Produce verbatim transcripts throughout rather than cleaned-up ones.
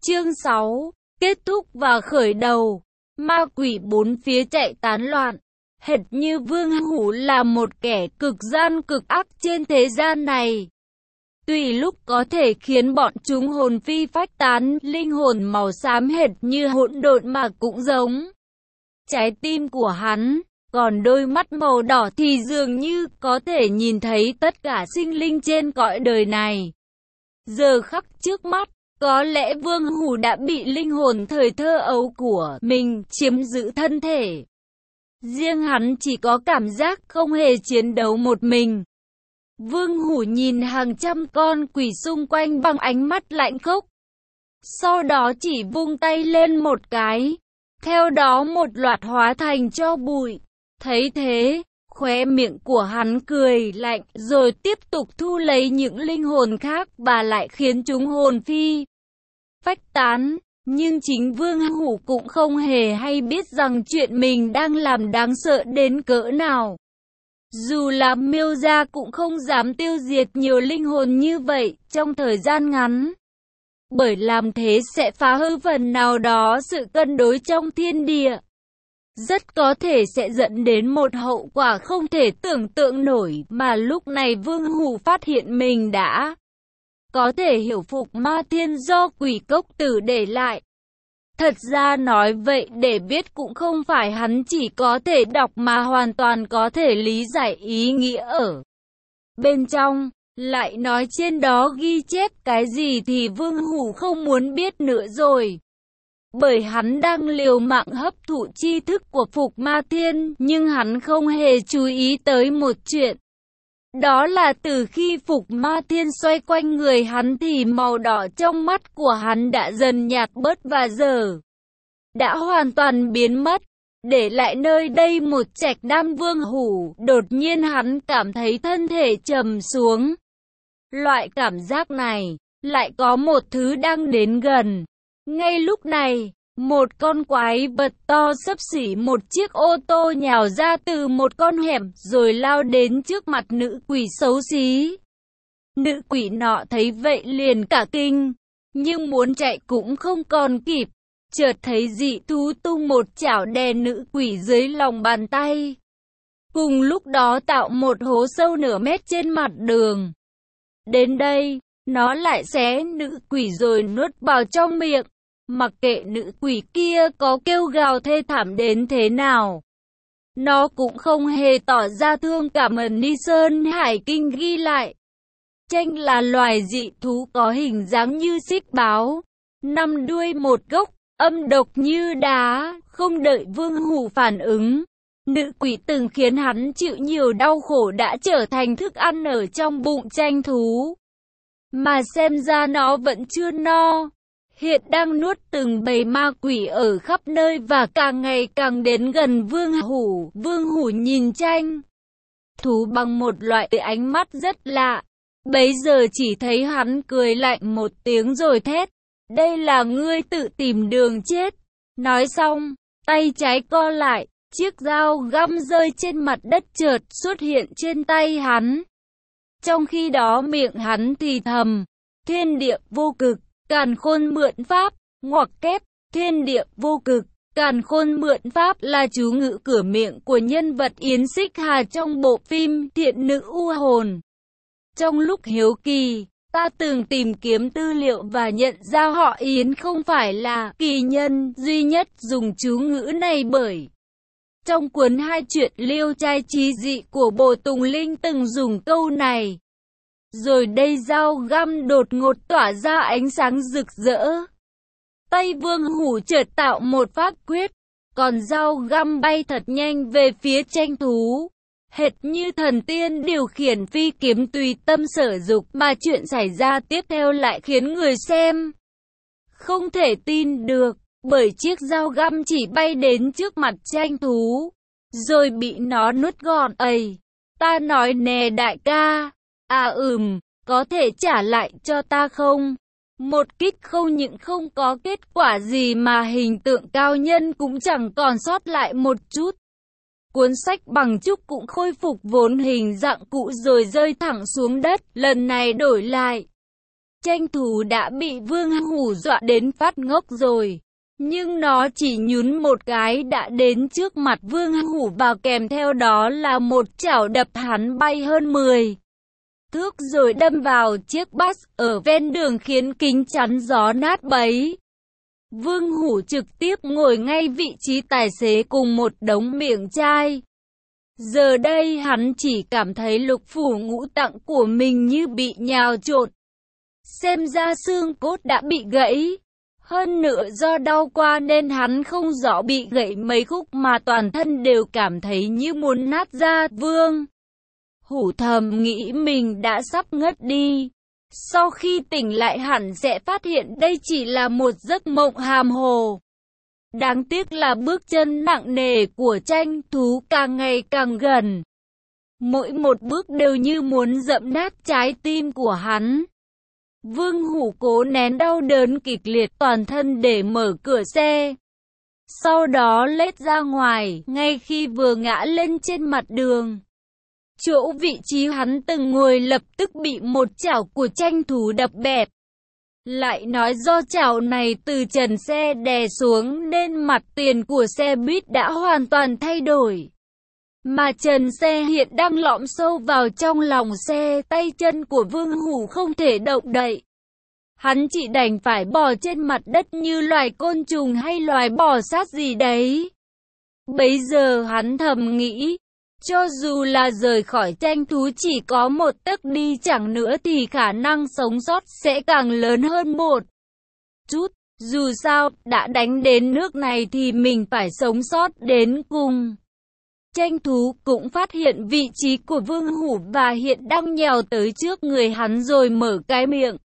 Chương sáu. Kết thúc và khởi đầu. Ma quỷ bốn phía chạy tán loạn, hệt như Vương Hủ là một kẻ cực gian cực ác trên thế gian này. Tùy lúc có thể khiến bọn chúng hồn phi phách tán, linh hồn màu xám hệt như hỗn độn mà cũng giống trái tim của hắn, còn đôi mắt màu đỏ thì dường như có thể nhìn thấy tất cả sinh linh trên cõi đời này. Giờ khắc trước mắt, có lẽ Vương Hủ đã bị linh hồn thời thơ ấu của mình chiếm giữ thân thể. Riêng hắn chỉ có cảm giác không hề chiến đấu một mình. Vương Hủ nhìn hàng trăm con quỷ xung quanh bằng ánh mắt lạnh khốc. Sau đó chỉ vung tay lên một cái, theo đó một loạt hóa thành tro bụi. Thấy thế, khóe miệng của hắn cười lạnh, rồi tiếp tục thu lấy những linh hồn khác và lại khiến chúng hồn phi phách tán. Nhưng chính Vương Hủ cũng không hề hay biết rằng chuyện mình đang làm đáng sợ đến cỡ nào. Dù là Miêu gia cũng không dám tiêu diệt nhiều linh hồn như vậy trong thời gian ngắn, bởi làm thế sẽ phá hư phần nào đó sự cân đối trong thiên địa. Rất có thể sẽ dẫn đến một hậu quả không thể tưởng tượng nổi, mà lúc này Vương Hủ phát hiện mình đã có thể hiểu phục ma thiên do quỷ cốc tử để lại. Thật ra nói vậy để biết cũng không phải hắn chỉ có thể đọc mà hoàn toàn có thể lý giải ý nghĩa ở bên trong. Lại nói trên đó ghi chép cái gì thì Vương Hủ không muốn biết nữa rồi. Bởi hắn đang liều mạng hấp thụ tri thức của Phục Ma Thiên, nhưng hắn không hề chú ý tới một chuyện. Đó là từ khi Phục Ma Thiên xoay quanh người hắn thì màu đỏ trong mắt của hắn đã dần nhạt bớt và giờ đã hoàn toàn biến mất, để lại nơi đây một trạch đan. Vương Hủ. Đột nhiên hắn cảm thấy thân thể trầm xuống. Loại cảm giác này, lại có một thứ đang đến gần. Ngay lúc này, một con quái vật to xấp xỉ một chiếc ô tô nhào ra từ một con hẻm rồi lao đến trước mặt nữ quỷ xấu xí. Nữ quỷ nọ thấy vậy liền cả kinh, nhưng muốn chạy cũng không còn kịp. Chợt thấy dị thú tung một chảo đè nữ quỷ dưới lòng bàn tay. Cùng lúc đó tạo một hố sâu nửa mét trên mặt đường. Đến đây, nó lại xé nữ quỷ rồi nuốt vào trong miệng. Mặc kệ nữ quỷ kia có kêu gào thê thảm đến thế nào, nó cũng không hề tỏ ra thương cảm. Ni Sơn Hải Kinh ghi lại, chanh là loài dị thú có hình dáng như xích báo, năm đuôi một gốc, âm độc như đá. Không đợi Vương Hủ phản ứng, nữ quỷ từng khiến hắn chịu nhiều đau khổ đã trở thành thức ăn ở trong bụng chanh thú. Mà xem ra nó vẫn chưa no, hiện đang nuốt từng bầy ma quỷ ở khắp nơi và càng ngày càng đến gần Vương Hủ. Vương Hủ nhìn chanh thú bằng một loại ánh mắt rất lạ. Bấy giờ chỉ thấy hắn cười lạnh một tiếng rồi thét: "Đây là ngươi tự tìm đường chết." Nói xong, tay trái co lại, chiếc dao găm rơi trên mặt đất chợt xuất hiện trên tay hắn. Trong khi đó miệng hắn thì thầm: "Thiên địa vô cực, càn khôn mượn pháp." Ngoặc kép, thiên địa vô cực, càn khôn mượn pháp là chú ngữ cửa miệng của nhân vật Yến Xích Hà trong bộ phim Thiện Nữ U Hồn. Trong lúc hiếu kỳ, ta từng tìm kiếm tư liệu và nhận ra họ Yến không phải là kỳ nhân duy nhất dùng chú ngữ này, bởi trong cuốn hai chuyện liêu trai trí dị của Bồ Tùng Linh từng dùng câu này. Rồi đây dao găm đột ngột tỏa ra ánh sáng rực rỡ. Tay Vương Hủ chợt tạo một pháp quyết, còn dao găm bay thật nhanh về phía chanh thú. Hệt như thần tiên điều khiển phi kiếm tùy tâm sở dục, mà chuyện xảy ra tiếp theo lại khiến người xem không thể tin được, bởi chiếc dao găm chỉ bay đến trước mặt chanh thú, rồi bị nó nuốt gọn. "Ây, ta nói nè đại ca, à ừm, có thể trả lại cho ta không?" Một kích không những không có kết quả gì mà hình tượng cao nhân cũng chẳng còn sót lại một chút. Cuốn sách bằng trúc cũng khôi phục vốn hình dạng cũ rồi rơi thẳng xuống đất, lần này đổi lại Tranh thú đã bị Vương Hủ dọa đến phát ngốc rồi. Nhưng nó chỉ nhún một cái đã đến trước mặt Vương Hủ và kèm theo đó là một chảo đập hắn bay hơn mười thước rồi đâm vào chiếc bus ở ven đường khiến kính chắn gió nát bấy. Vương Hủ trực tiếp ngồi ngay vị trí tài xế cùng một đống miệng chai. Giờ đây hắn chỉ cảm thấy lục phủ ngũ tạng của mình như bị nhào trộn. Xem ra xương cốt đã bị gãy. Hơn nữa do đau qua nên hắn không rõ bị gãy mấy khúc mà toàn thân đều cảm thấy như muốn nát ra. Vương Hủ thầm nghĩ mình đã sắp ngất đi. Sau khi tỉnh lại hẳn sẽ phát hiện đây chỉ là một giấc mộng hàm hồ. Đáng tiếc là bước chân nặng nề của tranh thú càng ngày càng gần. Mỗi một bước đều như muốn dẫm nát trái tim của hắn. Vương Hủ cố nén đau đớn kịch liệt toàn thân để mở cửa xe. Sau đó lết ra ngoài, ngay khi vừa ngã lên trên mặt đường. Chỗ vị trí hắn từng ngồi lập tức bị một chảo của tranh thú đập bẹp. Lại nói do chảo này từ trần xe đè xuống nên mặt tiền của xe buýt đã hoàn toàn thay đổi. Mà trần xe hiện đang lõm sâu vào trong lòng xe, tay chân của Vương Hủ không thể động đậy. Hắn chỉ đành phải bò trên mặt đất như loài côn trùng hay loài bò sát gì đấy. Bấy giờ hắn thầm nghĩ, cho dù là rời khỏi tranh thú chỉ có một tấc đi chẳng nữa thì khả năng sống sót sẽ càng lớn hơn một chút. Dù sao, đã đánh đến nước này thì mình phải sống sót đến cùng. Tranh thú cũng phát hiện vị trí của Vương Hủ và hiện đang nhào tới trước người hắn rồi mở cái miệng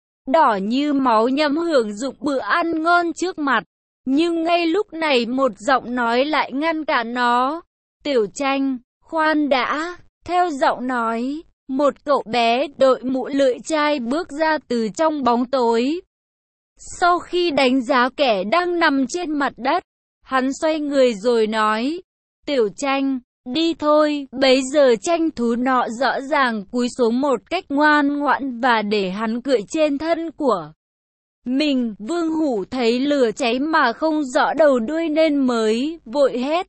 đỏ như máu nhằm hưởng dụng bữa ăn ngon trước mặt. Nhưng ngay lúc này một giọng nói lại ngăn cản nó. Tiểu Tranh, khoan đã. Theo giọng nói, một cậu bé đội mũ lưỡi chai bước ra từ trong bóng tối. Sau khi đánh giá kẻ đang nằm trên mặt đất, hắn xoay người rồi nói, Tiểu Tranh, đi thôi. Bấy giờ tranh thú nọ rõ ràng cúi xuống một cách ngoan ngoãn và để hắn cưỡi trên thân của mình. Vương Hủ thấy lửa cháy mà không rõ đầu đuôi nên mới vội hét,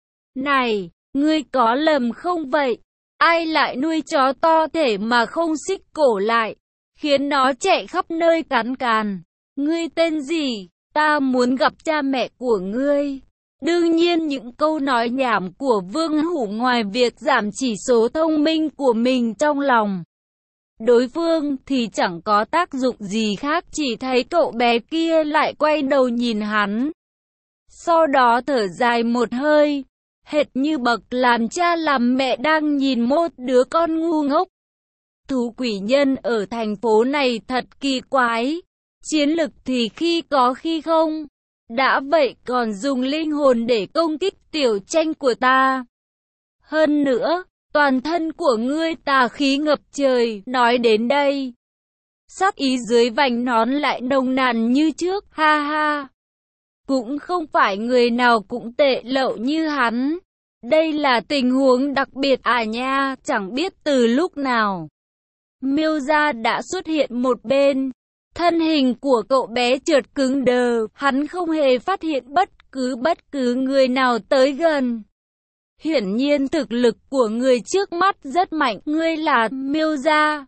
này, ngươi có lầm không vậy? Ai lại nuôi chó to thể mà không xích cổ lại, khiến nó chạy khắp nơi cắn càn? Ngươi tên gì? Ta muốn gặp cha mẹ của ngươi. Đương nhiên những câu nói nhảm của Vương Hủ ngoài việc giảm chỉ số thông minh của mình trong lòng đối phương thì chẳng có tác dụng gì khác, chỉ thấy cậu bé kia lại quay đầu nhìn hắn. Sau đó thở dài một hơi, hệt như bậc làm cha làm mẹ đang nhìn một đứa con ngu ngốc. Thú quỷ nhân ở thành phố này thật kỳ quái, chiến lực thì khi có khi không. Đã vậy còn dùng linh hồn để công kích Tiểu Tranh của ta. Hơn nữa, toàn thân của ngươi tà khí ngập trời. Nói đến đây, sắc ý dưới vành nón lại nồng nàn như trước. Ha ha, cũng không phải người nào cũng tệ lậu như hắn. Đây là tình huống đặc biệt à nha. Chẳng biết từ lúc nào Miêu Gia đã xuất hiện một bên. Thân hình của cậu bé trượt cứng đờ, hắn không hề phát hiện bất cứ bất cứ người nào tới gần. Hiển nhiên thực lực của người trước mắt rất mạnh. Ngươi là Miêu Gia,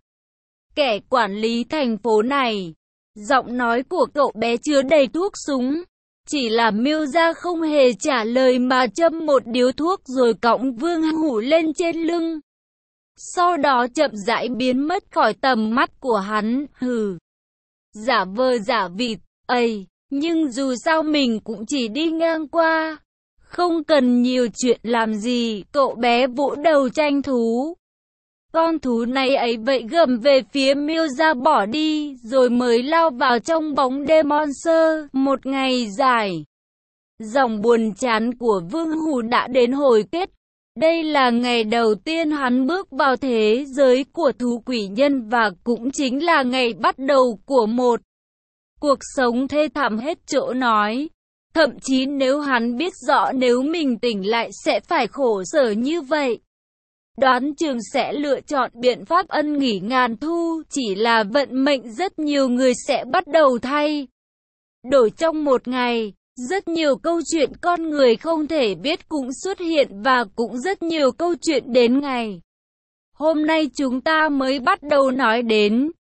kẻ quản lý thành phố này. Giọng nói của cậu bé chứa đầy thuốc súng. Chỉ là Miêu Gia không hề trả lời mà châm một điếu thuốc rồi cõng Vương Hủ lên trên lưng. Sau đó chậm rãi biến mất khỏi tầm mắt của hắn. Hừ, giả vờ giả vịt, ây, nhưng dù sao mình cũng chỉ đi ngang qua. Không cần nhiều chuyện làm gì. Cậu bé vỗ đầu tranh thú. Con thú này ấy vậy gầm về phía Miêu Gia bỏ đi, rồi mới lao vào trong bóng đêm monster. Một ngày dài, dòng buồn chán của Vương Hủ đã đến hồi kết. Đây là ngày đầu tiên hắn bước vào thế giới của thú quỷ nhân và cũng chính là ngày bắt đầu của một cuộc sống thê thảm hết chỗ nói. Thậm chí nếu hắn biết rõ nếu mình tỉnh lại sẽ phải khổ sở như vậy, đoán trường sẽ lựa chọn biện pháp ân nghỉ ngàn thu, chỉ là vận mệnh rất nhiều người sẽ bắt đầu thay đổi trong một ngày. Rất nhiều câu chuyện con người không thể biết cũng xuất hiện và cũng rất nhiều câu chuyện đến ngày hôm nay chúng ta mới bắt đầu nói đến.